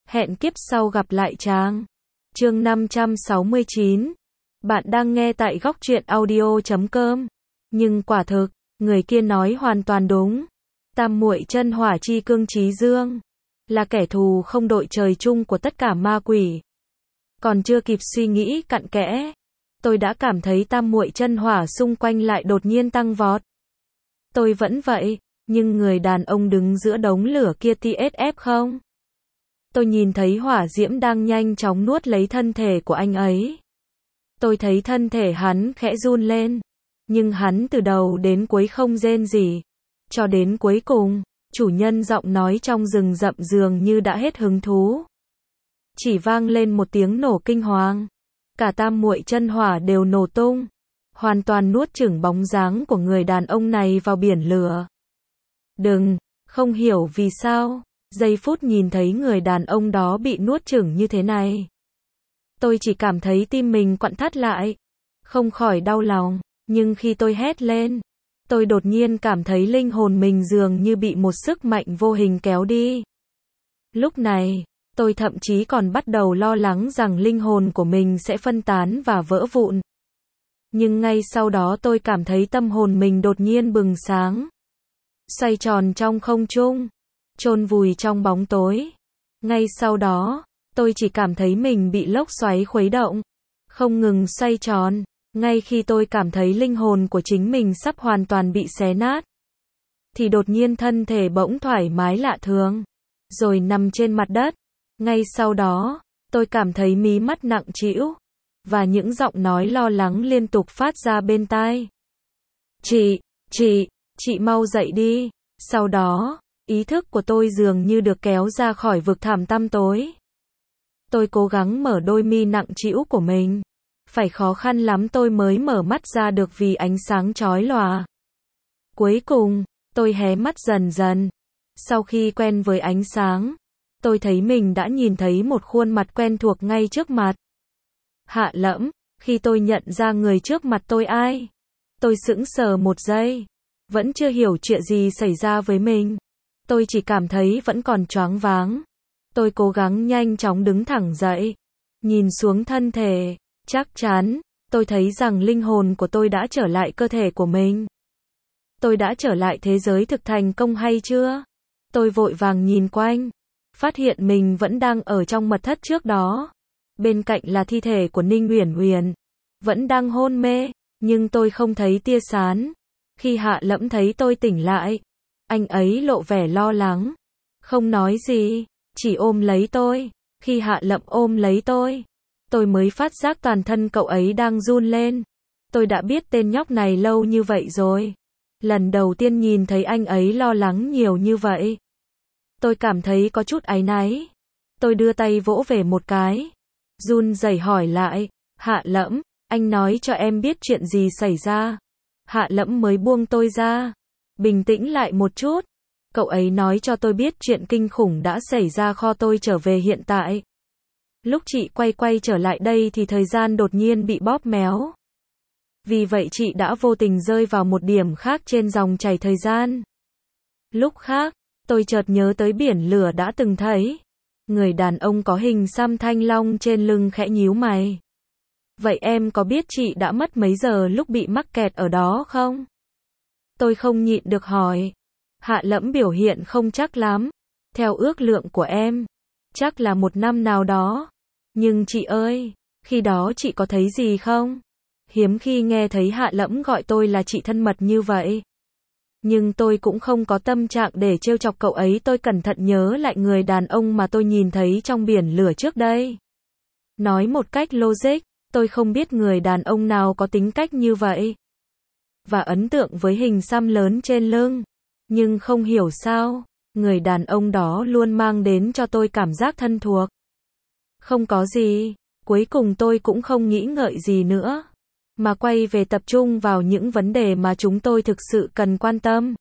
Hẹn kiếp sau gặp lại chàng. Chương 569. Bạn đang nghe tại góc truyện audio.com. Nhưng quả thực, người kia nói hoàn toàn đúng. Tam muội chân hỏa chi cương trí dương, là kẻ thù không đội trời chung của tất cả ma quỷ. Còn chưa kịp suy nghĩ cặn kẽ, tôi đã cảm thấy tam muội chân hỏa xung quanh lại đột nhiên tăng vọt. Tôi vẫn vậy, nhưng người đàn ông đứng giữa đống lửa kia TSF không? Tôi nhìn thấy hỏa diễm đang nhanh chóng nuốt lấy thân thể của anh ấy. Tôi thấy thân thể hắn khẽ run lên, nhưng hắn từ đầu đến cuối không rên gì. Cho đến cuối cùng, chủ nhân giọng nói trong rừng rậm dường như đã hết hứng thú. Chỉ vang lên một tiếng nổ kinh hoàng. Cả tam muội chân hỏa đều nổ tung, hoàn toàn nuốt chửng bóng dáng của người đàn ông này vào biển lửa. Đừng, không hiểu vì sao, giây phút nhìn thấy người đàn ông đó bị nuốt chửng như thế này. Tôi chỉ cảm thấy tim mình quặn thắt lại, không khỏi đau lòng, nhưng khi tôi hét lên, tôi đột nhiên cảm thấy linh hồn mình dường như bị một sức mạnh vô hình kéo đi. Lúc này, tôi thậm chí còn bắt đầu lo lắng rằng linh hồn của mình sẽ phân tán và vỡ vụn. Nhưng ngay sau đó tôi cảm thấy tâm hồn mình đột nhiên bừng sáng, xoay tròn trong không trung, chôn vùi trong bóng tối. Ngay sau đó, tôi chỉ cảm thấy mình bị lốc xoáy khuấy động, không ngừng xoay tròn. Ngay khi tôi cảm thấy linh hồn của chính mình sắp hoàn toàn bị xé nát, thì đột nhiên thân thể bỗng thoải mái lạ thường, rồi nằm trên mặt đất. Ngay sau đó, tôi cảm thấy mí mắt nặng trĩu, và những giọng nói lo lắng liên tục phát ra bên tai. Chị mau dậy đi. Sau đó, ý thức của tôi dường như được kéo ra khỏi vực thẳm tăm tối. Tôi cố gắng mở đôi mi nặng trĩu của mình. Phải khó khăn lắm tôi mới mở mắt ra được vì ánh sáng chói lòa. Cuối cùng, tôi hé mắt dần dần. Sau khi quen với ánh sáng, tôi thấy mình đã nhìn thấy một khuôn mặt quen thuộc ngay trước mặt. Hạ Lẫm. Khi tôi nhận ra người trước mặt tôi ai, tôi sững sờ một giây, vẫn chưa hiểu chuyện gì xảy ra với mình. Tôi chỉ cảm thấy vẫn còn choáng váng. Tôi cố gắng nhanh chóng đứng thẳng dậy, nhìn xuống thân thể. Chắc chắn, tôi thấy rằng linh hồn của tôi đã trở lại cơ thể của mình. Tôi đã trở lại thế giới thực thành công hay chưa? Tôi vội vàng nhìn quanh, phát hiện mình vẫn đang ở trong mật thất trước đó. Bên cạnh là thi thể của Ninh Uyển Uyển, vẫn đang hôn mê, nhưng tôi không thấy tia sáng. Khi Hạ Lẫm thấy tôi tỉnh lại, anh ấy lộ vẻ lo lắng, không nói gì, chỉ ôm lấy tôi. Khi Hạ Lẫm ôm lấy tôi mới phát giác toàn thân cậu ấy đang run lên. Tôi đã biết tên nhóc này lâu như vậy rồi. Lần đầu tiên nhìn thấy anh ấy lo lắng nhiều như vậy, tôi cảm thấy có chút áy náy. Tôi đưa tay vỗ về một cái, run rẩy hỏi lại, Hạ Lẫm, anh nói cho em biết chuyện gì xảy ra. Hạ Lẫm mới buông tôi ra, bình tĩnh lại một chút. Cậu ấy nói cho tôi biết chuyện kinh khủng đã xảy ra kho tôi trở về hiện tại. Lúc chị quay trở lại đây thì thời gian đột nhiên bị bóp méo. Vì vậy chị đã vô tình rơi vào một điểm khác trên dòng chảy thời gian. Lúc khác, tôi chợt nhớ tới biển lửa đã từng thấy. Người đàn ông có hình xăm thanh long trên lưng khẽ nhíu mày. Vậy em có biết chị đã mất mấy giờ lúc bị mắc kẹt ở đó không? Tôi không nhịn được hỏi. Hạ Lẫm biểu hiện không chắc lắm. Theo ước lượng của em, chắc là 1 năm nào đó. Nhưng chị ơi, khi đó chị có thấy gì không? Hiếm khi nghe thấy Hạ Lẫm gọi tôi là chị thân mật như vậy. Nhưng tôi cũng không có tâm trạng để trêu chọc cậu ấy. Tôi cẩn thận nhớ lại người đàn ông mà tôi nhìn thấy trong biển lửa trước đây. Nói một cách logic, tôi không biết người đàn ông nào có tính cách như vậy và ấn tượng với hình xăm lớn trên lưng. Nhưng không hiểu sao, người đàn ông đó luôn mang đến cho tôi cảm giác thân thuộc. Không có gì, cuối cùng tôi cũng không nghĩ ngợi gì nữa, mà quay về tập trung vào những vấn đề mà chúng tôi thực sự cần quan tâm.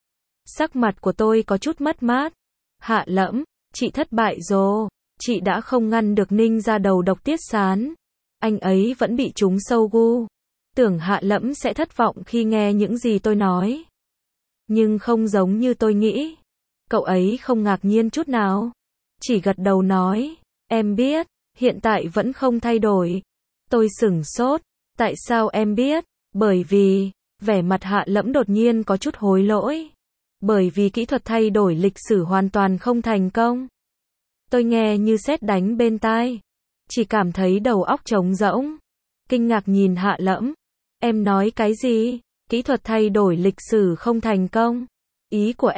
Sắc mặt của tôi có chút mất mát. Hạ Lẫm, chị thất bại rồi. Chị đã không ngăn được Ninh gia đầu độc Tiết Sán. Anh ấy vẫn bị trúng sâu gu. Tưởng Hạ Lẫm sẽ thất vọng khi nghe những gì tôi nói. Nhưng không giống như tôi nghĩ. Cậu ấy không ngạc nhiên chút nào. chỉ gật đầu nói, em biết, hiện tại vẫn không thay đổi. Tôi sửng sốt, tại sao em biết? Bởi vì, vẻ mặt Hạ Lẫm đột nhiên có chút hối lỗi. Bởi vì kỹ thuật thay đổi lịch sử hoàn toàn không thành công. Tôi nghe như sét đánh bên tai, chỉ cảm thấy đầu óc trống rỗng. Kinh ngạc nhìn Hạ Lẫm, em nói cái gì? Kỹ thuật thay đổi lịch sử không thành công? Ý của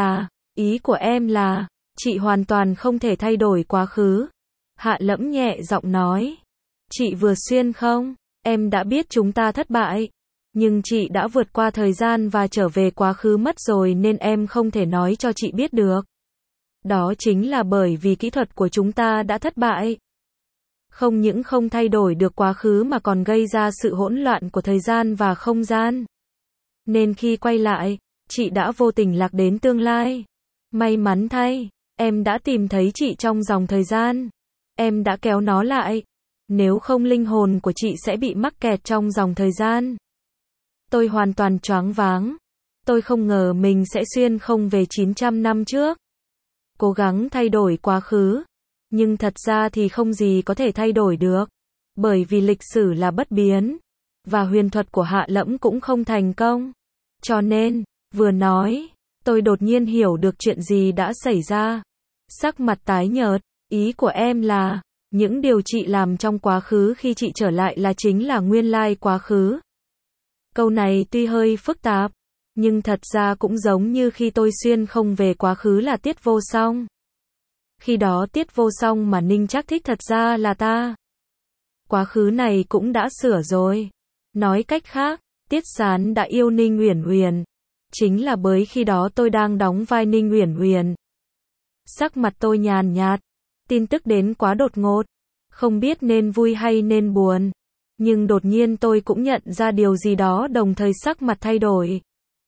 em là, chị hoàn toàn không thể thay đổi quá khứ. Hạ Lẫm nhẹ giọng nói, chị vừa xuyên không? Em đã biết chúng ta thất bại, nhưng chị đã vượt qua thời gian và trở về quá khứ mất rồi nên em không thể nói cho chị biết được. Đó chính là bởi vì kỹ thuật của chúng ta đã thất bại. Không những không thay đổi được quá khứ mà còn gây ra sự hỗn loạn của thời gian và không gian. Nên khi quay lại, chị đã vô tình lạc đến tương lai. May mắn thay, em đã tìm thấy chị trong dòng thời gian. Em đã kéo nó lại. Nếu không linh hồn của chị sẽ bị mắc kẹt trong dòng thời gian. Tôi hoàn toàn choáng váng. Tôi không ngờ mình sẽ xuyên không về 900 năm trước. Cố gắng thay đổi quá khứ. Nhưng thật ra thì không gì có thể thay đổi được. Bởi vì lịch sử là bất biến. Và huyền thuật của Hạ Lẫm cũng không thành công. Cho nên, vừa nói, tôi đột nhiên hiểu được chuyện gì đã xảy ra. Sắc mặt tái nhợt, ý của em là, những điều chị làm trong quá khứ khi chị trở lại là chính là nguyên lai quá khứ. Câu này tuy hơi phức tạp, nhưng thật ra cũng giống như khi tôi xuyên không về quá khứ là Tiết Vô Song. Khi đó Tiết Vô Song mà Ninh Trác thích thật ra là ta. Quá khứ này cũng đã sửa rồi. Nói cách khác, Tiết Sán đã yêu Ninh Uyển Uyển. Chính là bởi khi đó tôi đang đóng vai Ninh Uyển Uyển. Sắc mặt tôi nhàn nhạt. Tin tức đến quá đột ngột. Không biết nên vui hay nên buồn. Nhưng đột nhiên tôi cũng nhận ra điều gì đó đồng thời sắc mặt thay đổi.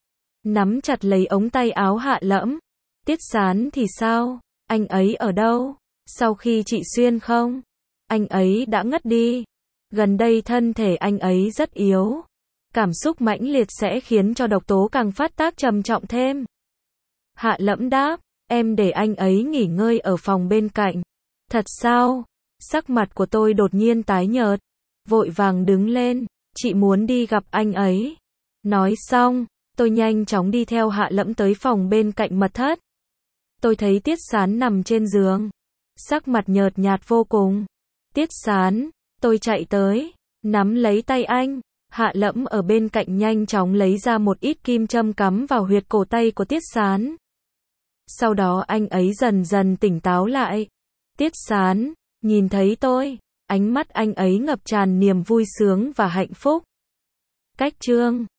Nắm chặt lấy ống tay áo Hạ Lẫm. Tiết Sán thì sao? Anh ấy ở đâu? Sau khi chị xuyên không? Anh ấy đã ngất đi. Gần đây thân thể anh ấy rất yếu. Cảm xúc mãnh liệt sẽ khiến cho độc tố càng phát tác trầm trọng thêm. Hạ Lẫm đáp, em để anh ấy nghỉ ngơi ở phòng bên cạnh. Thật sao? Sắc mặt của tôi đột nhiên tái nhợt. Vội vàng đứng lên, chị muốn đi gặp anh ấy. Nói xong, tôi nhanh chóng đi theo Hạ Lẫm tới phòng bên cạnh mật thất. Tôi thấy Tiết Sán nằm trên giường. Sắc mặt nhợt nhạt vô cùng. Tiết Sán, tôi chạy tới, nắm lấy tay anh. Hạ Lẫm ở bên cạnh nhanh chóng lấy ra một ít kim châm cắm vào huyệt cổ tay của Tiết Sán. Sau đó anh ấy dần dần tỉnh táo lại. Tiết Sán, nhìn thấy tôi, ánh mắt anh ấy ngập tràn niềm vui sướng và hạnh phúc. Cách chương